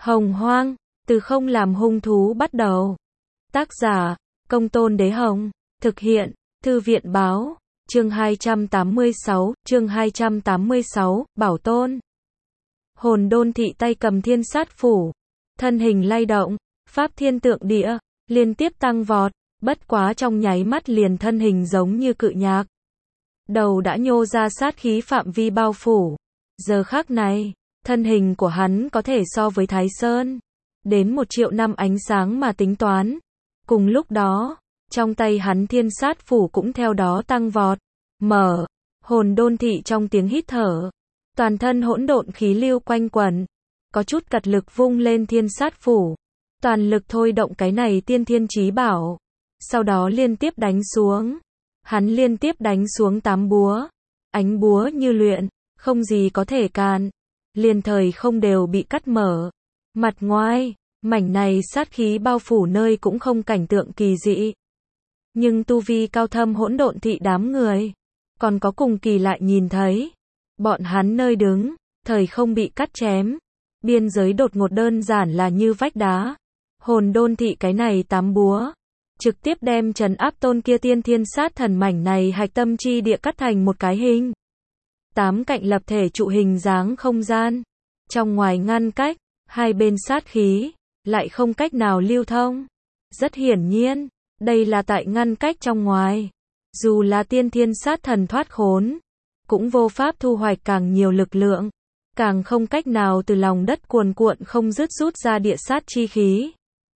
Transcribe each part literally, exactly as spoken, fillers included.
Hồng Hoang, từ không làm hung thú bắt đầu. Tác giả, Công Tôn Đế Hồng. Thực hiện, Thư viện báo. Chương hai trăm tám mươi sáu, chương hai trăm tám mươi sáu, Bảo Tôn. Hồn Đôn Thị tay cầm thiên sát phủ, thân hình lay động, pháp thiên tượng địa, liên tiếp tăng vọt, bất quá trong nháy mắt liền thân hình giống như cự nhạc. Đầu đã nhô ra sát khí phạm vi bao phủ. Giờ khắc này, thân hình của hắn có thể so với Thái Sơn, đến một triệu năm ánh sáng mà tính toán. Cùng lúc đó, trong tay hắn thiên sát phủ cũng theo đó tăng vọt. Mở, Hồn Đôn Thị trong tiếng hít thở, toàn thân hỗn độn khí lưu quanh quẩn, có chút cật lực vung lên thiên sát phủ, toàn lực thôi động cái này tiên thiên chí bảo, sau đó liên tiếp đánh xuống. Hắn liên tiếp đánh xuống tám búa, ánh búa như luyện, không gì có thể cản, liền thời không đều bị cắt mở. Mặt ngoài, mảnh này sát khí bao phủ nơi cũng không cảnh tượng kỳ dị. Nhưng tu vi cao thâm hỗn độn thị đám người, còn có cùng kỳ lại nhìn thấy. Bọn hắn nơi đứng, thời không bị cắt chém. Biên giới đột ngột đơn giản là như vách đá. Hồn Đôn Thị cái này tám búa, trực tiếp đem trấn áp tôn kia tiên thiên sát thần mảnh này hạch tâm chi địa cắt thành một cái hình. Tám cạnh lập thể trụ hình dáng không gian. Trong ngoài ngăn cách, hai bên sát khí, lại không cách nào lưu thông. Rất hiển nhiên, đây là tại ngăn cách trong ngoài. Dù là tiên thiên sát thần thoát khốn, cũng vô pháp thu hoạch càng nhiều lực lượng, càng không cách nào từ lòng đất cuồn cuộn không dứt rút ra địa sát chi khí.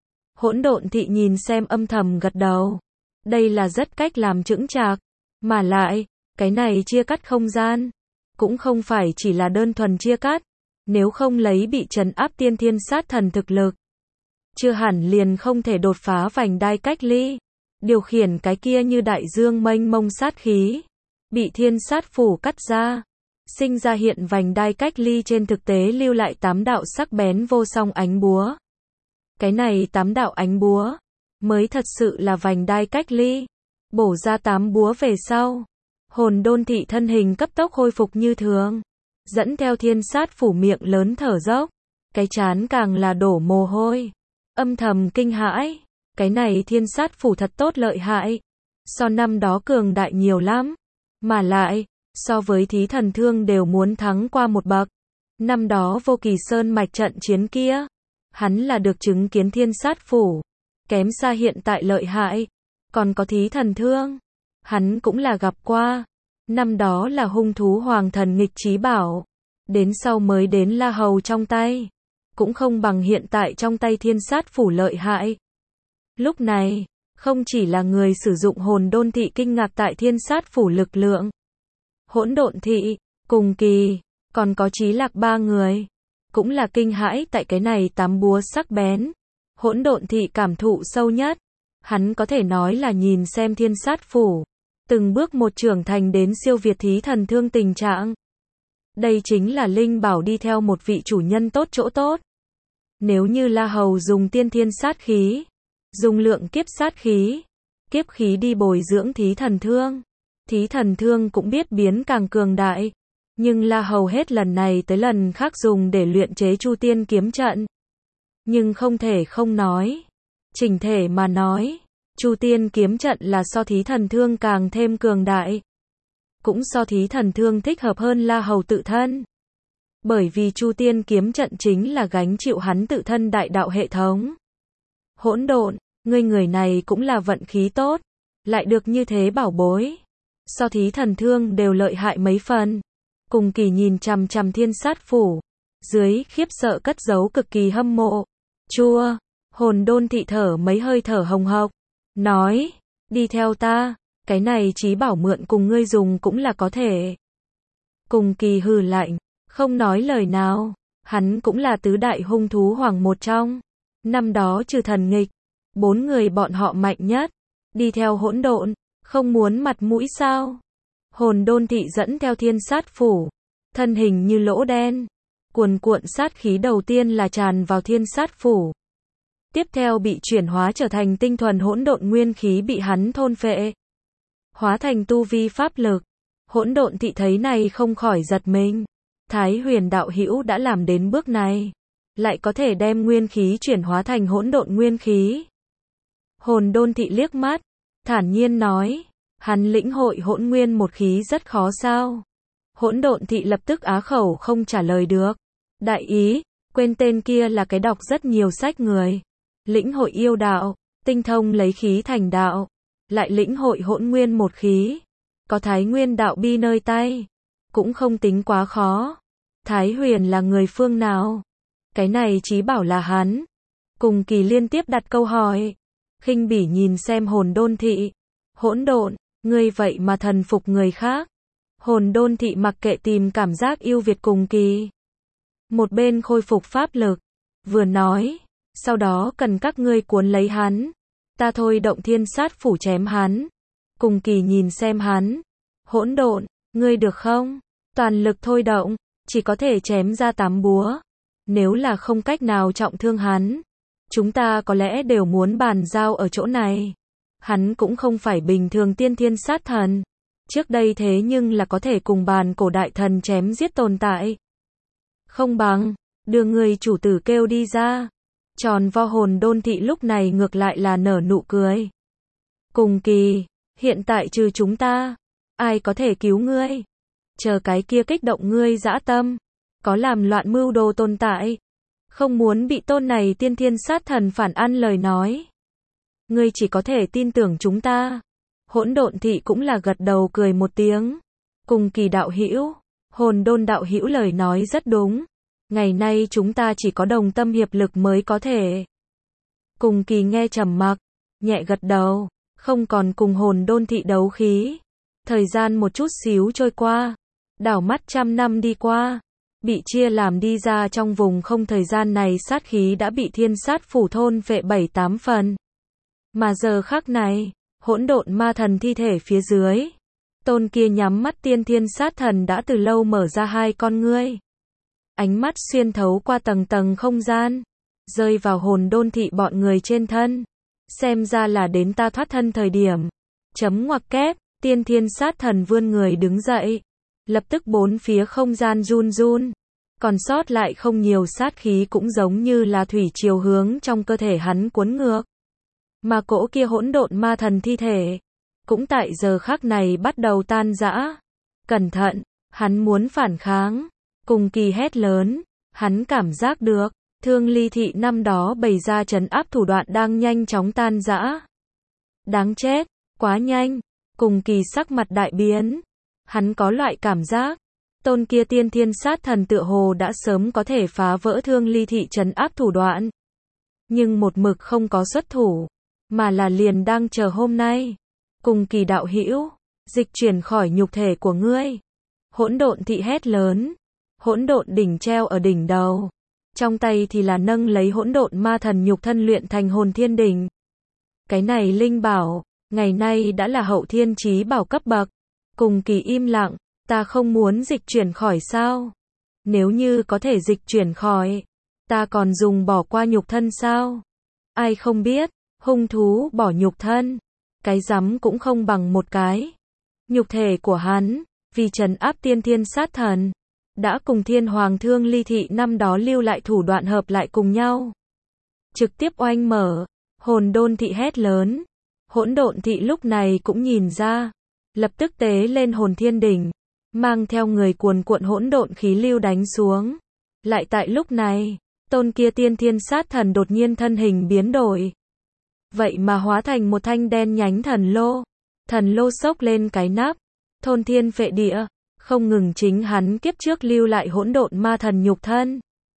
Hỗn Độn Thị nhìn xem âm thầm gật đầu. Đây là rất cách làm chững chạc, mà lại, cái này chia cắt không gian, cũng không phải chỉ là đơn thuần chia cắt, nếu không lấy bị trấn áp tiên thiên sát thần thực lực, chưa hẳn liền không thể đột phá vành đai cách ly, điều khiển cái kia như đại dương mênh mông sát khí, bị thiên sát phủ cắt ra, sinh ra hiện vành đai cách ly trên thực tế lưu lại tám đạo sắc bén vô song ánh búa. Cái này tám đạo ánh búa, mới thật sự là vành đai cách ly. Bổ ra tám búa về sau, Hồn Đôn Thị thân hình cấp tốc khôi phục như thường, dẫn theo thiên sát phủ miệng lớn thở dốc, cái trán càng là đổ mồ hôi, âm thầm kinh hãi, cái này thiên sát phủ thật tốt lợi hại, so năm đó cường đại nhiều lắm, mà lại, so với Thí Thần Thương đều muốn thắng qua một bậc. Năm đó Vô Kỳ Sơn mạch trận chiến kia, hắn là được chứng kiến thiên sát phủ, kém xa hiện tại lợi hại, còn có Thí Thần Thương, hắn cũng là gặp qua. Năm đó là hung thú hoàng thần nghịch chí bảo, đến sau mới đến La Hầu trong tay, cũng không bằng hiện tại trong tay thiên sát phủ lợi hại. Lúc này, không chỉ là người sử dụng Hồn Đôn Thị kinh ngạc tại thiên sát phủ lực lượng, Hỗn Độn Thị, cùng kỳ, còn có Chí Lạc ba người, cũng là kinh hãi tại cái này tám búa sắc bén. Hỗn Độn Thị cảm thụ sâu nhất, hắn có thể nói là nhìn xem thiên sát phủ, từng bước một trưởng thành đến siêu việt Thí Thần Thương tình trạng. Đây chính là linh bảo đi theo một vị chủ nhân tốt chỗ tốt. Nếu như La Hầu dùng tiên thiên sát khí, dùng lượng kiếp sát khí, kiếp khí đi bồi dưỡng Thí Thần Thương, Thí Thần Thương cũng biết biến càng cường đại. Nhưng La Hầu hết lần này tới lần khác dùng để luyện chế Chu Tiên kiếm trận. Nhưng không thể không nói, chỉnh thể mà nói, Chu Tiên kiếm trận là so Thí Thần Thương càng thêm cường đại, cũng so Thí Thần Thương thích hợp hơn La Hầu tự thân. Bởi vì Chu Tiên kiếm trận chính là gánh chịu hắn tự thân đại đạo hệ thống. Hỗn Độn, ngươi người này cũng là vận khí tốt, lại được như thế bảo bối, so Thí Thần Thương đều lợi hại mấy phần. Cùng kỳ nhìn chằm chằm thiên sát phủ, dưới khiếp sợ cất giấu cực kỳ hâm mộ. Chua, Hồn Đôn Thị thở mấy hơi thở hồng hộc, nói, đi theo ta, cái này chí bảo mượn cùng ngươi dùng cũng là có thể. Cùng kỳ hừ lạnh, không nói lời nào, hắn cũng là tứ đại hung thú hoàng một trong. Năm đó trừ thần nghịch, bốn người bọn họ mạnh nhất, đi theo hỗn độn, không muốn mặt mũi sao? Hồn Đôn Thị dẫn theo thiên sát phủ, thân hình như lỗ đen, cuồn cuộn sát khí đầu tiên là tràn vào thiên sát phủ. Tiếp theo bị chuyển hóa trở thành tinh thuần hỗn độn nguyên khí bị hắn thôn phệ, hóa thành tu vi pháp lực. Hỗn Độn Thị thấy này không khỏi giật mình. Thái Huyền đạo hữu đã làm đến bước này, lại có thể đem nguyên khí chuyển hóa thành hỗn độn nguyên khí. Hồn Đôn Thị liếc mắt, thản nhiên nói, hắn lĩnh hội hỗn nguyên một khí rất khó sao? Hỗn Độn Thị lập tức á khẩu không trả lời được. Đại ý, quên tên kia là cái đọc rất nhiều sách người. Lĩnh hội yêu đạo, tinh thông lấy khí thành đạo, lại lĩnh hội hỗn nguyên một khí. Có Thái Nguyên đạo bi nơi tay, cũng không tính quá khó. Thái Huyền là người phương nào? Cái này chí bảo là hắn. Cùng Kỳ liên tiếp đặt câu hỏi. Khinh bỉ nhìn xem Hồn Đôn Thị. Hỗn độn, ngươi vậy mà thần phục người khác. Hồn Đôn Thị mặc kệ tìm cảm giác yêu Việt Cùng Kỳ. Một bên khôi phục pháp lực, vừa nói, sau đó cần các ngươi cuốn lấy hắn. Ta thôi động thiên sát phủ chém hắn. Cùng Kỳ nhìn xem hắn. Hỗn độn, ngươi được không? Toàn lực thôi động, chỉ có thể chém ra tám búa. Nếu là không cách nào trọng thương hắn, chúng ta có lẽ đều muốn bàn giao ở chỗ này. Hắn cũng không phải bình thường tiên thiên sát thần. Trước đây thế nhưng là có thể cùng bàn cổ đại thần chém giết tồn tại. Không bằng, đưa người chủ tử kêu đi ra. Tròn vo Hồn Đôn Thị lúc này ngược lại là nở nụ cười. Cùng Kỳ, hiện tại trừ chúng ta, ai có thể cứu ngươi? Chờ cái kia kích động ngươi dã tâm, có làm loạn mưu đồ tồn tại, không muốn bị tôn này tiên thiên sát thần phản ăn lời nói. Ngươi chỉ có thể tin tưởng chúng ta. Hỗn Độn Thị cũng là gật đầu cười một tiếng. Cùng Kỳ đạo hữu, Hồn Đôn đạo hữu lời nói rất đúng. Ngày nay chúng ta chỉ có đồng tâm hiệp lực mới có thể. Cùng Kỳ nghe trầm mặc, nhẹ gật đầu, không còn cùng Hồn Đôn Thị đấu khí. Thời gian một chút xíu trôi qua, đảo mắt trăm năm đi qua, bị chia làm đi ra trong vùng không thời gian này sát khí đã bị thiên sát phủ thôn phệ bảy tám phần. Mà giờ khắc này, hỗn độn ma thần thi thể phía dưới, tôn kia nhắm mắt tiên thiên sát thần đã từ lâu mở ra hai con ngươi. Ánh mắt xuyên thấu qua tầng tầng không gian, rơi vào Hồn Đôn Thị bọn người trên thân. Xem ra là đến ta thoát thân thời điểm. Chấm ngoặc kép, tiên thiên sát thần vươn người đứng dậy. Lập tức bốn phía không gian run run. Còn sót lại không nhiều sát khí cũng giống như là thủy triều hướng trong cơ thể hắn cuốn ngược. Mà cỗ kia hỗn độn ma thần thi thể, cũng tại giờ khắc này bắt đầu tan rã. Cẩn thận, hắn muốn phản kháng. Cùng Kỳ hét lớn, hắn cảm giác được, Thương Ly Thị năm đó bày ra trấn áp thủ đoạn đang nhanh chóng tan rã. Đáng chết, quá nhanh. Cùng Kỳ sắc mặt đại biến. Hắn có loại cảm giác, tôn kia tiên thiên sát thần tựa hồ đã sớm có thể phá vỡ Thương Ly Thị trấn áp thủ đoạn. Nhưng một mực không có xuất thủ, mà là liền đang chờ hôm nay. Cùng Kỳ đạo hữu, dịch chuyển khỏi nhục thể của ngươi. Hỗn Độn Thị hét lớn. Hỗn độn đỉnh treo ở đỉnh đầu. Trong tay thì là nâng lấy hỗn độn ma thần nhục thân luyện thành hồn thiên đỉnh. Cái này linh bảo, ngày nay đã là hậu thiên chí bảo cấp bậc. Cùng Kỳ im lặng, ta không muốn dịch chuyển khỏi sao? Nếu như có thể dịch chuyển khỏi, ta còn dùng bỏ qua nhục thân sao? Ai không biết, hung thú bỏ nhục thân, cái rắm cũng không bằng một cái. Nhục thể của hắn, vì trấn áp tiên thiên sát thần, đã cùng thiên hoàng Thương Ly Thị năm đó lưu lại thủ đoạn hợp lại cùng nhau. Trực tiếp oanh mở, Hồn Đôn Thị hét lớn. Hỗn Độn Thị lúc này cũng nhìn ra, lập tức tế lên hồn thiên đỉnh, mang theo người cuồn cuộn hỗn độn khí lưu đánh xuống. Lại tại lúc này, tôn kia tiên thiên sát thần đột nhiên thân hình biến đổi. Vậy mà hóa thành một thanh đen nhánh thần lô. Thần lô xốc lên cái nắp, thôn thiên phệ địa. Không ngừng chính hắn kiếp trước lưu lại hỗn độn ma thần nhục thân.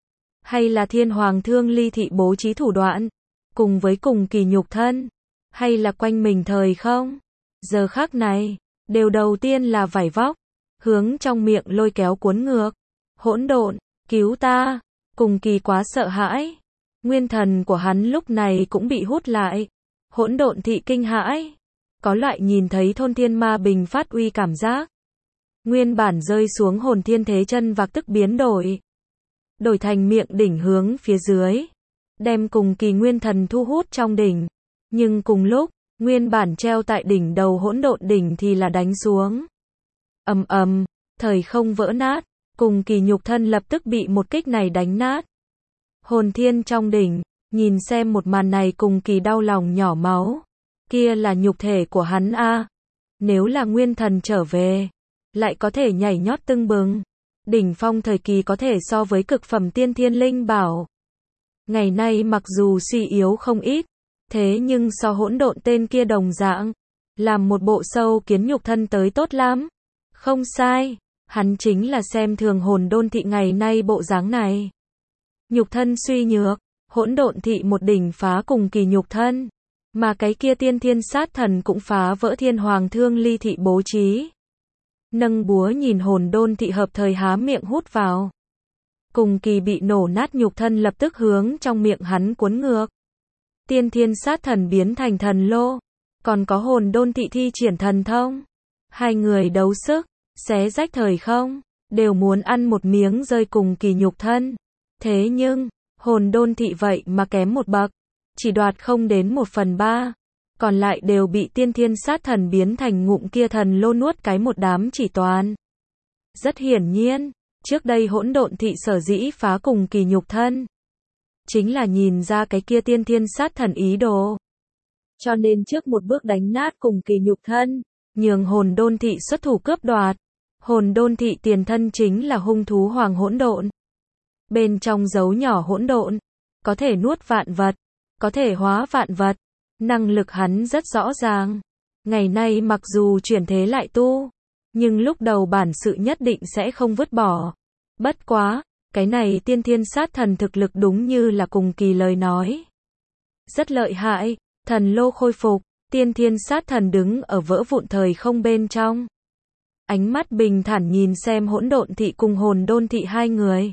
Hay là thiên hoàng Thương Ly Thị bố trí thủ đoạn, cùng với Cùng Kỳ nhục thân. Hay là quanh mình thời không. Giờ khắc này, đều đầu tiên là vải vóc, hướng trong miệng lôi kéo cuốn ngược. Hỗn độn, cứu ta. Cùng Kỳ quá sợ hãi. Nguyên thần của hắn lúc này cũng bị hút lại. Hỗn Độn Thị kinh hãi. Có loại nhìn thấy thôn thiên ma bình phát uy cảm giác. Nguyên bản rơi xuống hồn thiên thế chân vạc tức biến đổi. Đổi thành miệng đỉnh hướng phía dưới. Đem Cùng Kỳ nguyên thần thu hút trong đỉnh. Nhưng cùng lúc, nguyên bản treo tại đỉnh đầu hỗn độn đỉnh thì là đánh xuống. Ầm ầm, thời không vỡ nát. Cùng Kỳ nhục thân lập tức bị một kích này đánh nát. Hồn thiên trong đỉnh, nhìn xem một màn này cùng kỳ đau lòng nhỏ máu. Kia là nhục thể của hắn a. Nếu là nguyên thần trở về, lại có thể nhảy nhót tưng bừng. Đỉnh phong thời kỳ có thể so với cực phẩm tiên thiên linh bảo. Ngày nay mặc dù suy yếu không ít, thế nhưng so hỗn độn tên kia đồng dạng, làm một bộ sâu kiến nhục thân tới tốt lắm. Không sai, hắn chính là xem thường hồn đôn thị ngày nay bộ dáng này. Nhục thân suy nhược, hỗn độn thị một đỉnh phá cùng kỳ nhục thân, mà cái kia tiên thiên sát thần cũng phá vỡ thiên hoàng thương ly thị bố trí. Nâng búa nhìn hồn đôn thị hợp thời há miệng hút vào. Cùng kỳ bị nổ nát nhục thân lập tức hướng trong miệng hắn cuốn ngược. Tiên thiên sát thần biến thành thần lô, còn có hồn đôn thị thi triển thần thông. Hai người đấu sức, xé rách thời không, đều muốn ăn một miếng rơi cùng kỳ nhục thân. Thế nhưng, hồn đôn thị vậy mà kém một bậc, chỉ đoạt không đến một phần ba. Còn lại đều bị tiên thiên sát thần biến thành ngụm kia thần lô nuốt cái một đám chỉ toàn. Rất hiển nhiên, trước đây hỗn độn thị sở dĩ phá cùng kỳ nhục thân, chính là nhìn ra cái kia tiên thiên sát thần ý đồ. Cho nên trước một bước đánh nát cùng kỳ nhục thân, nhường hồn đôn thị xuất thủ cướp đoạt. Hồn đôn thị tiền thân chính là hung thú hoàng hỗn độn. Bên trong dấu nhỏ hỗn độn, có thể nuốt vạn vật, có thể hóa vạn vật. Năng lực hắn rất rõ ràng. Ngày nay mặc dù chuyển thế lại tu, nhưng lúc đầu bản sự nhất định sẽ không vứt bỏ. Bất quá, cái này tiên thiên sát thần thực lực đúng như là cùng kỳ lời nói. Rất lợi hại, thần lô khôi phục, tiên thiên sát thần đứng ở vỡ vụn thời không bên trong. Ánh mắt bình thản nhìn xem hỗn độn thị cùng hồn đôn thị hai người.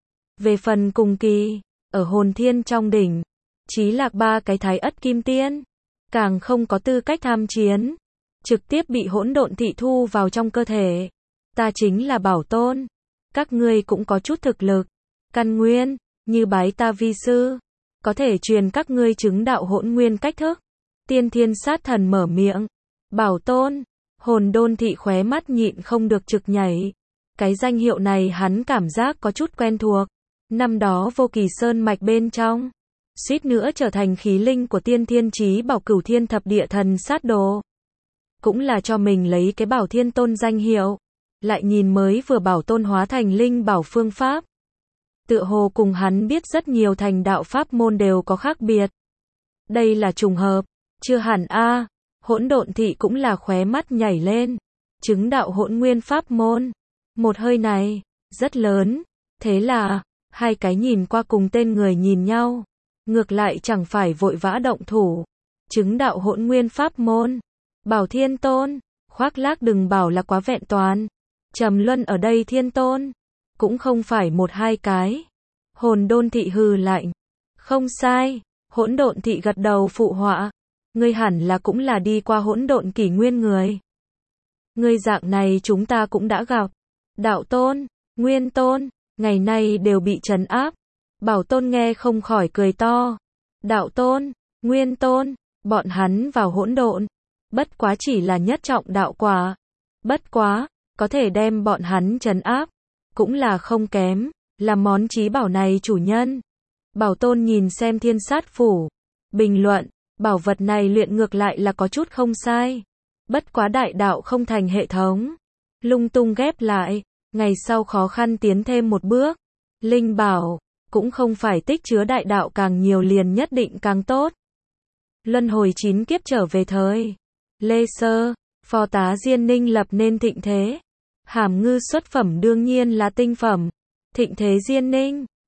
Về phần cùng kỳ, ở hồn thiên trong đỉnh, chí lạc ba cái thái ất kim tiên, càng không có tư cách tham chiến, trực tiếp bị hỗn độn thị thu vào trong cơ thể. Ta chính là Bảo Tôn, các ngươi cũng có chút thực lực, căn nguyên, như bái ta vi sư, có thể truyền các ngươi chứng đạo hỗn nguyên cách thức. Tiên thiên sát thần mở miệng. Bảo Tôn, hồn đôn thị khóe mắt nhịn không được trực nhảy. Cái danh hiệu này hắn cảm giác có chút quen thuộc. Năm đó Vô Kỳ Sơn mạch bên trong, suýt nữa trở thành khí linh của tiên thiên chí bảo cửu thiên thập địa thần sát đồ. Cũng là cho mình lấy cái Bảo Thiên Tôn danh hiệu. Lại nhìn mới vừa Bảo Tôn hóa thành linh bảo phương pháp. Tựa hồ cùng hắn biết rất nhiều thành đạo pháp môn đều có khác biệt. Đây là trùng hợp, chưa hẳn a. Hỗn độn thị cũng là khóe mắt nhảy lên. Chứng đạo hỗn nguyên pháp môn. Một hơi này, rất lớn. Thế là, hai cái nhìn qua cùng tên người nhìn nhau. Ngược lại chẳng phải vội vã động thủ. Chứng đạo hỗn nguyên pháp môn. Bảo Thiên Tôn, khoác lác đừng bảo là quá vẹn toàn. Trầm luân ở đây Thiên Tôn, cũng không phải một hai cái. Hồn đôn thị hừ lạnh. Không sai, hỗn độn thị gật đầu phụ họa. Ngươi hẳn là cũng là đi qua hỗn độn kỷ nguyên người. Ngươi dạng này chúng ta cũng đã gặp. Đạo Tôn, Nguyên Tôn, ngày nay đều bị trấn áp. Bảo Tôn nghe không khỏi cười to. Đạo Tôn, Nguyên Tôn, bọn hắn vào hỗn độn, bất quá chỉ là nhất trọng đạo quả. Bất quá, có thể đem bọn hắn trấn áp, cũng là không kém, là món chí bảo này chủ nhân. Bảo Tôn nhìn xem thiên sát phủ, bình luận, bảo vật này luyện ngược lại là có chút không sai. Bất quá đại đạo không thành hệ thống, lung tung ghép lại, ngày sau khó khăn tiến thêm một bước. Linh bảo, cũng không phải tích chứa đại đạo càng nhiều liền nhất định càng tốt. Luân hồi chín kiếp trở về thời Lê Sơ, phò tá Diên Ninh lập nên thịnh thế. Hàm ngư xuất phẩm đương nhiên là tinh phẩm. Thịnh thế Diên Ninh,